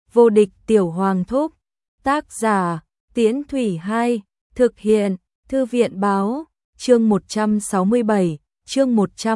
Vô địch tiểu hoàng thúc. Tác giả, Tiễn Thủy 2, thực hiện, Thư viện báo, chương 167, chương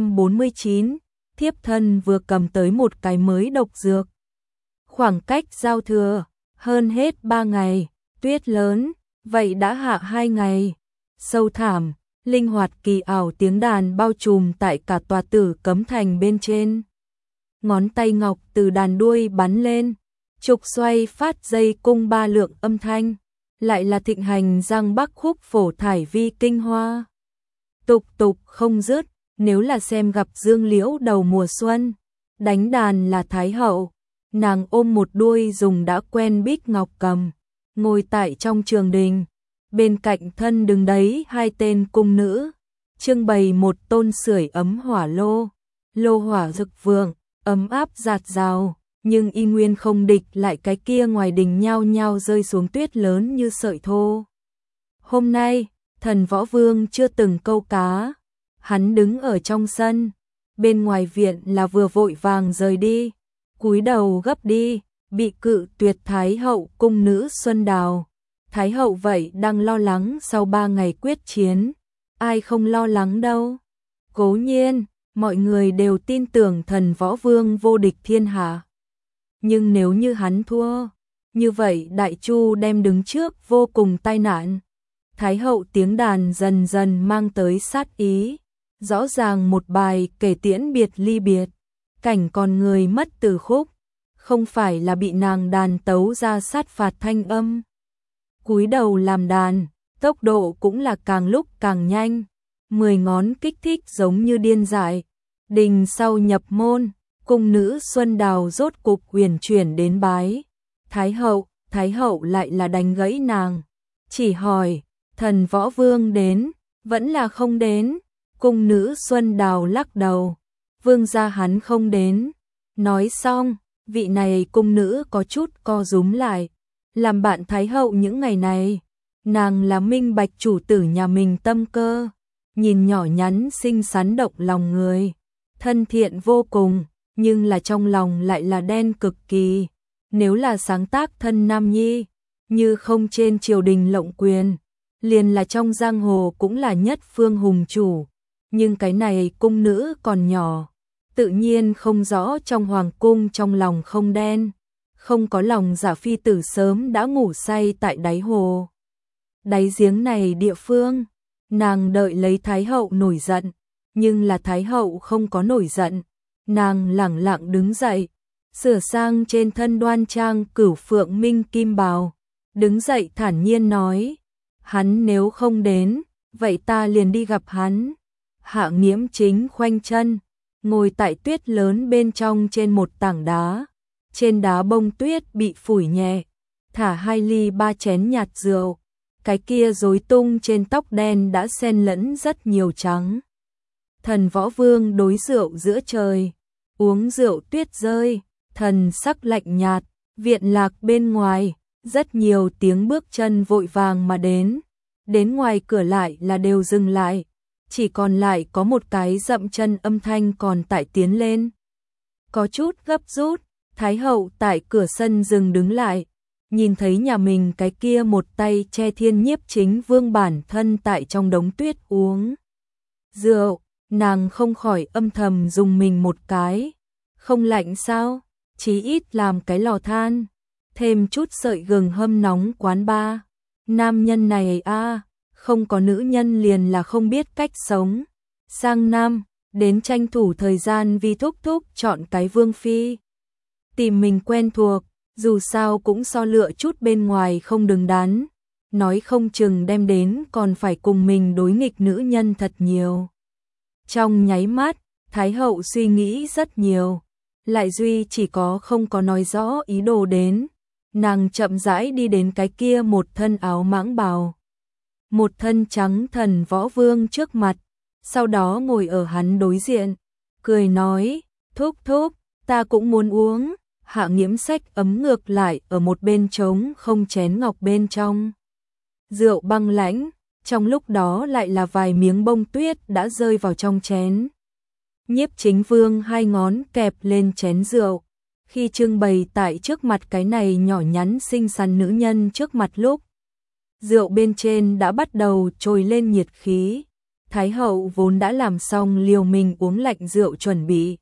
149, thiếp thân vừa cầm tới một cái mới độc dược. Khoảng cách giao thừa, hơn hết 3 ngày, tuyết lớn, vậy đã hạ 2 ngày. Sâu thẳm, linh hoạt kỳ ảo tiếng đàn bao trùm tại cả tòa Tử Cấm Thành bên trên. Ngón tay ngọc từ đàn đuôi bắn lên, trục xoay phát dây cung 3 lượng âm thanh, lại là thịnh hành Giang Bắc khúc phổ thải vi kinh hoa. Tục tục không dứt, nếu là xem gặp dương liễu đầu mùa xuân, đánh đàn là Thái hậu, nàng ôm một đuôi dùng đã quen bích ngọc cầm, ngồi tại trong trường đình, bên cạnh thân đứng đấy 2 tên cung nữ, trưng bày một tôn sưởi ấm hỏa lô, lô hỏa rực vượng, ấm áp dạt dào, nhưng y nguyên không địch lại cái kia ngoài đình nhao nhao rơi xuống tuyết lớn như sợi thô. Hôm nay, Thần Võ Vương chưa từng câu cá, hắn đứng ở trong sân, bên ngoài viện là vừa vội vàng rời đi, cúi đầu gấp đi, bị cự tuyệt Thái hậu cung nữ Xuân Đào. Thái hậu vậy đang lo lắng sau 3 ngày quyết chiến, ai không lo lắng đâu. Cố nhiên, mọi người đều tin tưởng Thần Võ Vương vô địch thiên hạ. Nhưng nếu như hắn thua, như vậy Đại Chu đem đứng trước vô cùng tai nạn. Thái hậu tiếng đàn dần dần mang tới sát ý, rõ ràng một bài kể tiễn biệt ly biệt, cảnh còn người mất từ khúc, không phải là bị nàng đàn tấu ra sát phạt thanh âm. Cúi đầu làm đàn, tốc độ cũng là càng lúc càng nhanh, 10 ngón kích thích giống như điên dại. Đình sau nhập môn, cung nữ Xuân Đào rốt cục huyền chuyển đến bái. Thái hậu lại là đánh gãy nàng, chỉ hỏi, Thần Võ Vương đến, vẫn là không đến. Cung nữ Xuân Đào lắc đầu, vương gia hắn không đến. Nói xong, vị này cung nữ có chút co rúm lại, làm bạn Thái hậu những ngày này, nàng là minh bạch chủ tử nhà mình tâm cơ, nhìn nhỏ nhắn xinh xắn động lòng người, thân thiện vô cùng, nhưng là trong lòng lại là đen cực kỳ. Nếu là sáng tác thân nam nhi, như không trên triều đình lộng quyền, liền là trong giang hồ cũng là nhất phương hùng chủ, nhưng cái này cung nữ còn nhỏ, tự nhiên không rõ trong hoàng cung trong lòng không đen, không có lòng giả phi tử sớm đã ngủ say tại đáy hồ. Đáy giếng này địa phương, nàng đợi lấy Thái hậu nổi giận, nhưng là Thái hậu không có nổi giận, nàng lẳng lặng đứng dậy, sửa sang trên thân đoan trang cửu phượng minh kim bào, đứng dậy thản nhiên nói, hắn nếu không đến, vậy ta liền đi gặp hắn. Hạ Nghiễm chính khoanh chân, ngồi tại tuyết lớn bên trong trên một tảng đá, trên đá bông tuyết bị phủi nhẹ, thả 2 ly 3 chén nhạt rượu, cái kia rối tung trên tóc đen đã xen lẫn rất nhiều trắng. Thần Võ Vương đối rượu giữa trời, uống rượu tuyết rơi, thần sắc lạnh nhạt, viện lạc bên ngoài, rất nhiều tiếng bước chân vội vàng mà đến ngoài cửa lại là đều dừng lại, chỉ còn lại có một cái dậm chân âm thanh còn tại tiến lên. Có chút gấp rút, Thái hậu tại cửa sân dừng đứng lại, nhìn thấy nhà mình cái kia một tay che thiên nhiếp chính vương bản thân tại trong đống tuyết uống rượu, nàng không khỏi âm thầm dùng mình một cái. Không lạnh sao? Chí ít làm cái lò than, thêm chút sợi gừng hâm nóng quán ba. Nam nhân này không có nữ nhân liền là không biết cách sống. Sang năm, đến tranh thủ thời gian vì thúc thúc chọn cái vương phi. Tìm mình quen thuộc, dù sao cũng so lựa chút bên ngoài không đứng đắn. Nói không chừng đem đến còn phải cùng mình đối nghịch nữ nhân thật nhiều. Trong nháy mắt, Thái hậu suy nghĩ rất nhiều, lại duy chỉ có không có nói rõ ý đồ đến. Nàng chậm rãi đi đến cái kia một thân áo mãng bào, một thân trắng Thần Võ Vương trước mặt, sau đó ngồi ở hắn đối diện, cười nói, thúc thúc, ta cũng muốn uống. Hạ Nghiễm xách ấm ngược lại ở một bên trống không chén ngọc bên trong. Rượu băng lãnh, trong lúc đó lại là vài miếng bông tuyết đã rơi vào trong chén. Nhiếp chính vương 2 ngón kẹp lên chén rượu, Khi trưng bày tại trước mặt cái này nhỏ nhắn xinh xắn nữ nhân trước mặt lúc, rượu bên trên đã bắt đầu trồi lên nhiệt khí. Thái hậu vốn đã làm xong liều mình uống lạnh rượu chuẩn bị.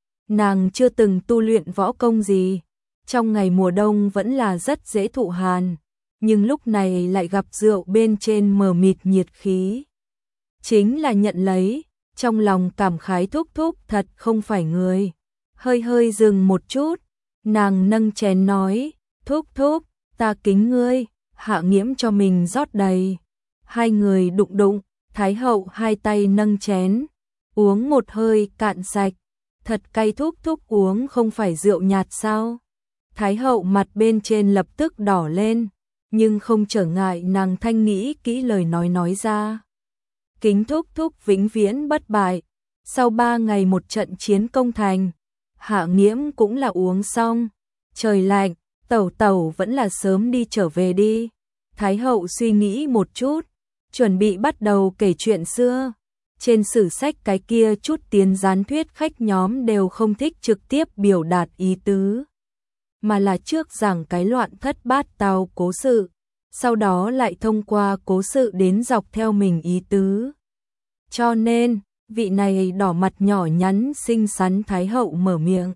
Nàng chưa từng tu luyện võ công gì, trong ngày mùa đông vẫn là rất dễ thụ hàn, nhưng lúc này lại gặp rượu bên trên mờ mịt nhiệt khí. Chính là nhận lấy, trong lòng cảm khái thúc thúc thật không phải người. Hơi hơi dừng một chút, nàng nâng chén nói, thúc thúc, ta kính ngươi, Hạ Nghiễm cho mình rót đầy. Hai người đụng đụng, Thái hậu hai tay nâng chén, uống một hơi cạn sạch. Thật cay, thúc thúc uống không phải rượu nhạt sao? Thái hậu mặt bên trên lập tức đỏ lên, nhưng không trở ngại nàng thanh nghĩ kỹ lời nói ra. Kính thúc thúc vĩnh viễn bất bại. Sau 3 ngày một trận chiến công thành, Hạ Nghiễm cũng là uống xong. Trời lạnh, tẩu tẩu vẫn là sớm đi trở về đi. Thái hậu suy nghĩ một chút, chuẩn bị bắt đầu kể chuyện xưa. Trên sử sách cái kia chút tiến gián thuyết khách nhóm đều không thích trực tiếp biểu đạt ý tứ, mà là trước giảng cái loạn thất bát tao cố sự, sau đó lại thông qua cố sự đến dọc theo mình ý tứ. Cho nên, vị này đỏ mặt nhỏ nhắn xinh xắn Thái hậu mở miệng.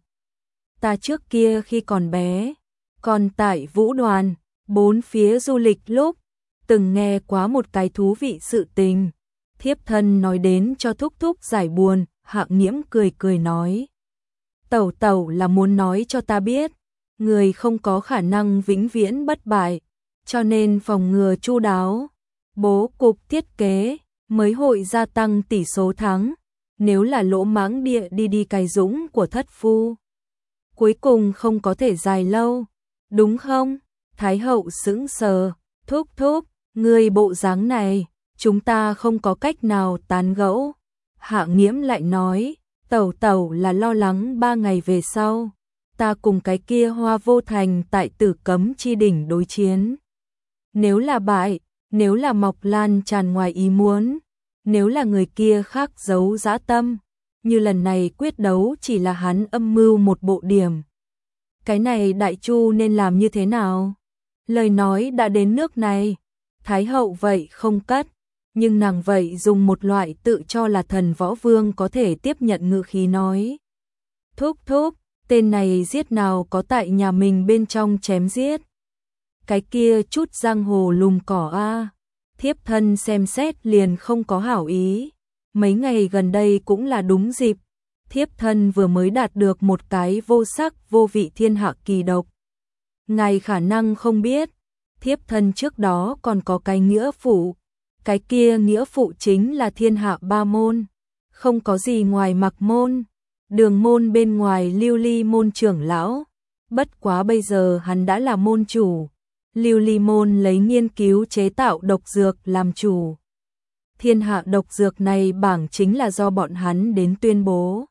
Ta trước kia khi còn bé, còn tại vũ đoàn, bốn phía du lịch lúc, từng nghe quá một cái thú vị sự tình. Thiếp thân nói đến cho thúc thúc giải buồn. Hạ Nghiễm cười cười nói. Tẩu tẩu là muốn nói cho ta biết, người không có khả năng vĩnh viễn bất bại, cho nên phòng ngừa chu đáo, bố cục thiết kế, mới hội gia tăng tỷ số thắng. Nếu là lỗ mãng địa đi cày dũng của thất phu, cuối cùng không có thể dài lâu, đúng không? Thái hậu sững sờ, thúc thúc, người bộ dáng này, chúng ta không có cách nào tán gẫu. Hạ Nghiễm lại nói, tẩu tẩu là lo lắng 3 ngày về sau, ta cùng cái kia Hoa Vô Thành tại Tử Cấm Chi đỉnh đối chiến. Nếu là bại, nếu là Mộc Lan tràn ngoài ý muốn, nếu là người kia khác giấu dã tâm, như lần này quyết đấu chỉ là hắn âm mưu một bộ điểm. Cái này đại chu nên làm như thế nào? Lời nói đã đến nước này, Thái hậu vậy không cất, nhưng nàng vậy dùng một loại tự cho là thần võ vương có thể tiếp nhận ngữ khí nói. Thúc thúc, tên này giết nào có tại nhà mình bên trong chém giết. Cái kia chút giang hồ lùm cỏ a. Thiếp thân xem xét liền không có hảo ý. Mấy ngày gần đây cũng là đúng dịp. Thiếp thân vừa mới đạt được một cái vô sắc vô vị thiên hạ kỳ độc. Ngài khả năng không biết, thiếp thân trước đó còn có cái nghĩa phụ. Cái kia nghĩa phụ chính là thiên hạ ba môn, không có gì ngoài Mặc môn, Đường môn bên ngoài Lưu Ly môn trưởng lão. Bất quá bây giờ hắn đã là môn chủ. Lưu Ly môn lấy nghiên cứu chế tạo độc dược làm chủ. Thiên hạ độc dược này bảng chính là do bọn hắn đến tuyên bố.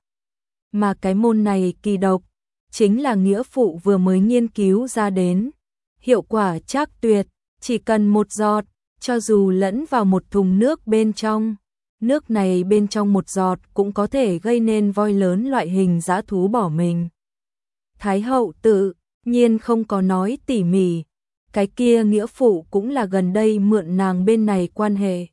Mà cái môn này kỳ độc, chính là nghĩa phụ vừa mới nghiên cứu ra đến. Hiệu quả trác tuyệt, chỉ cần một giọt, cho dù lẫn vào một thùng nước bên trong, nước này bên trong một giọt cũng có thể gây nên voi lớn loại hình dã thú bỏ mình. Thái hậu tự nhiên không có nói tỉ mỉ, cái kia nghĩa phụ cũng là gần đây mượn nàng bên này quan hệ.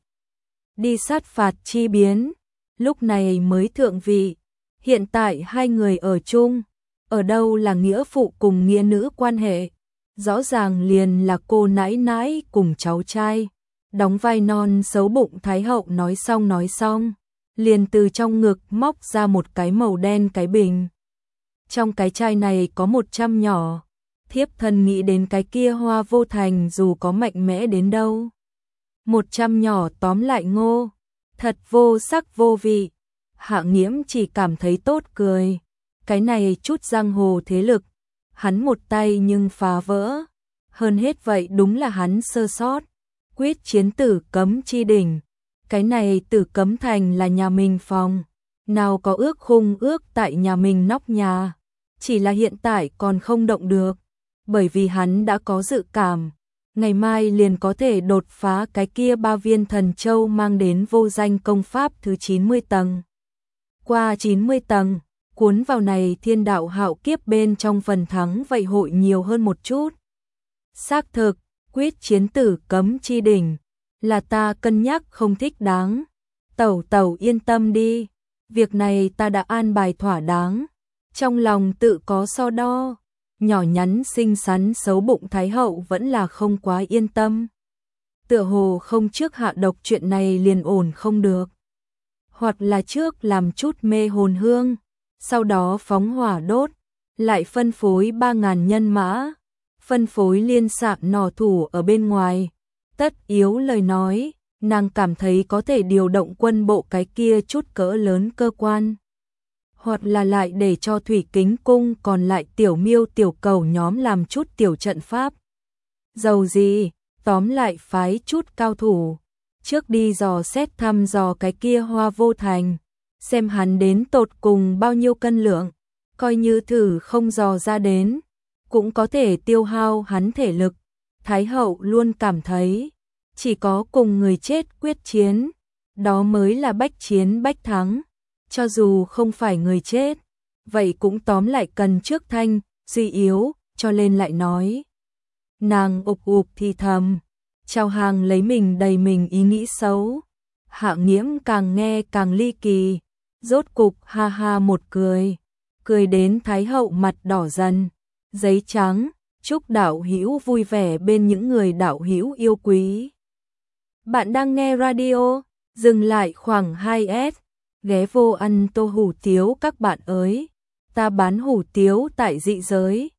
Đi sát phạt chi biến, lúc này mới thượng vị, hiện tại hai người ở chung, ở đâu là nghĩa phụ cùng nghĩa nữ quan hệ, rõ ràng liền là cô nãi nãi cùng cháu trai. Đóng vai non xấu bụng Thái hậu nói xong, liền từ trong ngực móc ra một cái màu đen cái bình. Trong cái chai này có 100 nhỏ, thiếp thân nghĩ đến cái kia Hoa Vô Thành dù có mạnh mẽ đến đâu. 100 nhỏ tóm lại ngô, thật vô sắc vô vị. Hạ Nghiễm chỉ cảm thấy tốt cười, cái này chút giang hồ thế lực, hắn một tay nhưng phá vỡ. Hơn hết vậy đúng là hắn sơ sót. Quyết chiến Tử Cấm Chi đỉnh, cái này Tử Cấm Thành là nhà mình phòng, nào có ước khung ước tại nhà mình nóc nhà, chỉ là hiện tại còn không động được, bởi vì hắn đã có dự cảm, ngày mai liền có thể đột phá cái kia 3 viên thần châu mang đến vô danh công pháp thứ 90 tầng. Qua 90 tầng, cuốn vào này thiên đạo hạo kiếp bên trong phần thắng vậy hội nhiều hơn một chút. Xác thực, quyết chiến tử cấm chi đỉnh, là ta cân nhắc không thích đáng. Tẩu tẩu yên tâm đi, việc này ta đã an bài thỏa đáng. Trong lòng tự có so đo, nhỏ nhắn xinh xắn xấu bụng Thái hậu vẫn là không quá yên tâm. Tựa hồ không trước hạ độc chuyện này liền ổn không được. Hoặc là trước làm chút mê hồn hương, sau đó phóng hỏa đốt, lại phân phối 3.000 nhân mã, phân phối liên xạ nỏ thủ ở bên ngoài. Tất yếu lời nói, nàng cảm thấy có thể điều động quân bộ cái kia chút cỡ lớn cơ quan. Hoặc là lại để cho thủy kính cung còn lại tiểu miêu tiểu cầu nhóm làm chút tiểu trận pháp. Dầu gì, tóm lại phái chút cao thủ. Trước đi dò xét thăm dò cái kia Hoa Vô Thành, xem hắn đến tột cùng bao nhiêu cân lượng, coi như thử không dò ra đến, cũng có thể tiêu hao hắn thể lực. Thái hậu luôn cảm thấy, chỉ có cùng người chết quyết chiến, đó mới là bách chiến bách thắng. Cho dù không phải người chết, vậy cũng tóm lại cần trước thanh, suy yếu, cho nên lại nói. Nàng ục ục thì thầm, Chào Hàng lấy mình đầy mình ý nghĩ xấu. Hạ Nghiễm càng nghe càng ly kỳ, rốt cục ha ha một cười, cười đến Thái hậu mặt đỏ dần. Giấy trắng, chúc đạo hữu vui vẻ bên những người đạo hữu yêu quý. Bạn đang nghe radio, dừng lại khoảng 2S, ghé vô ăn tô hủ tiếu các bạn ơi. Ta bán hủ tiếu tại dị giới.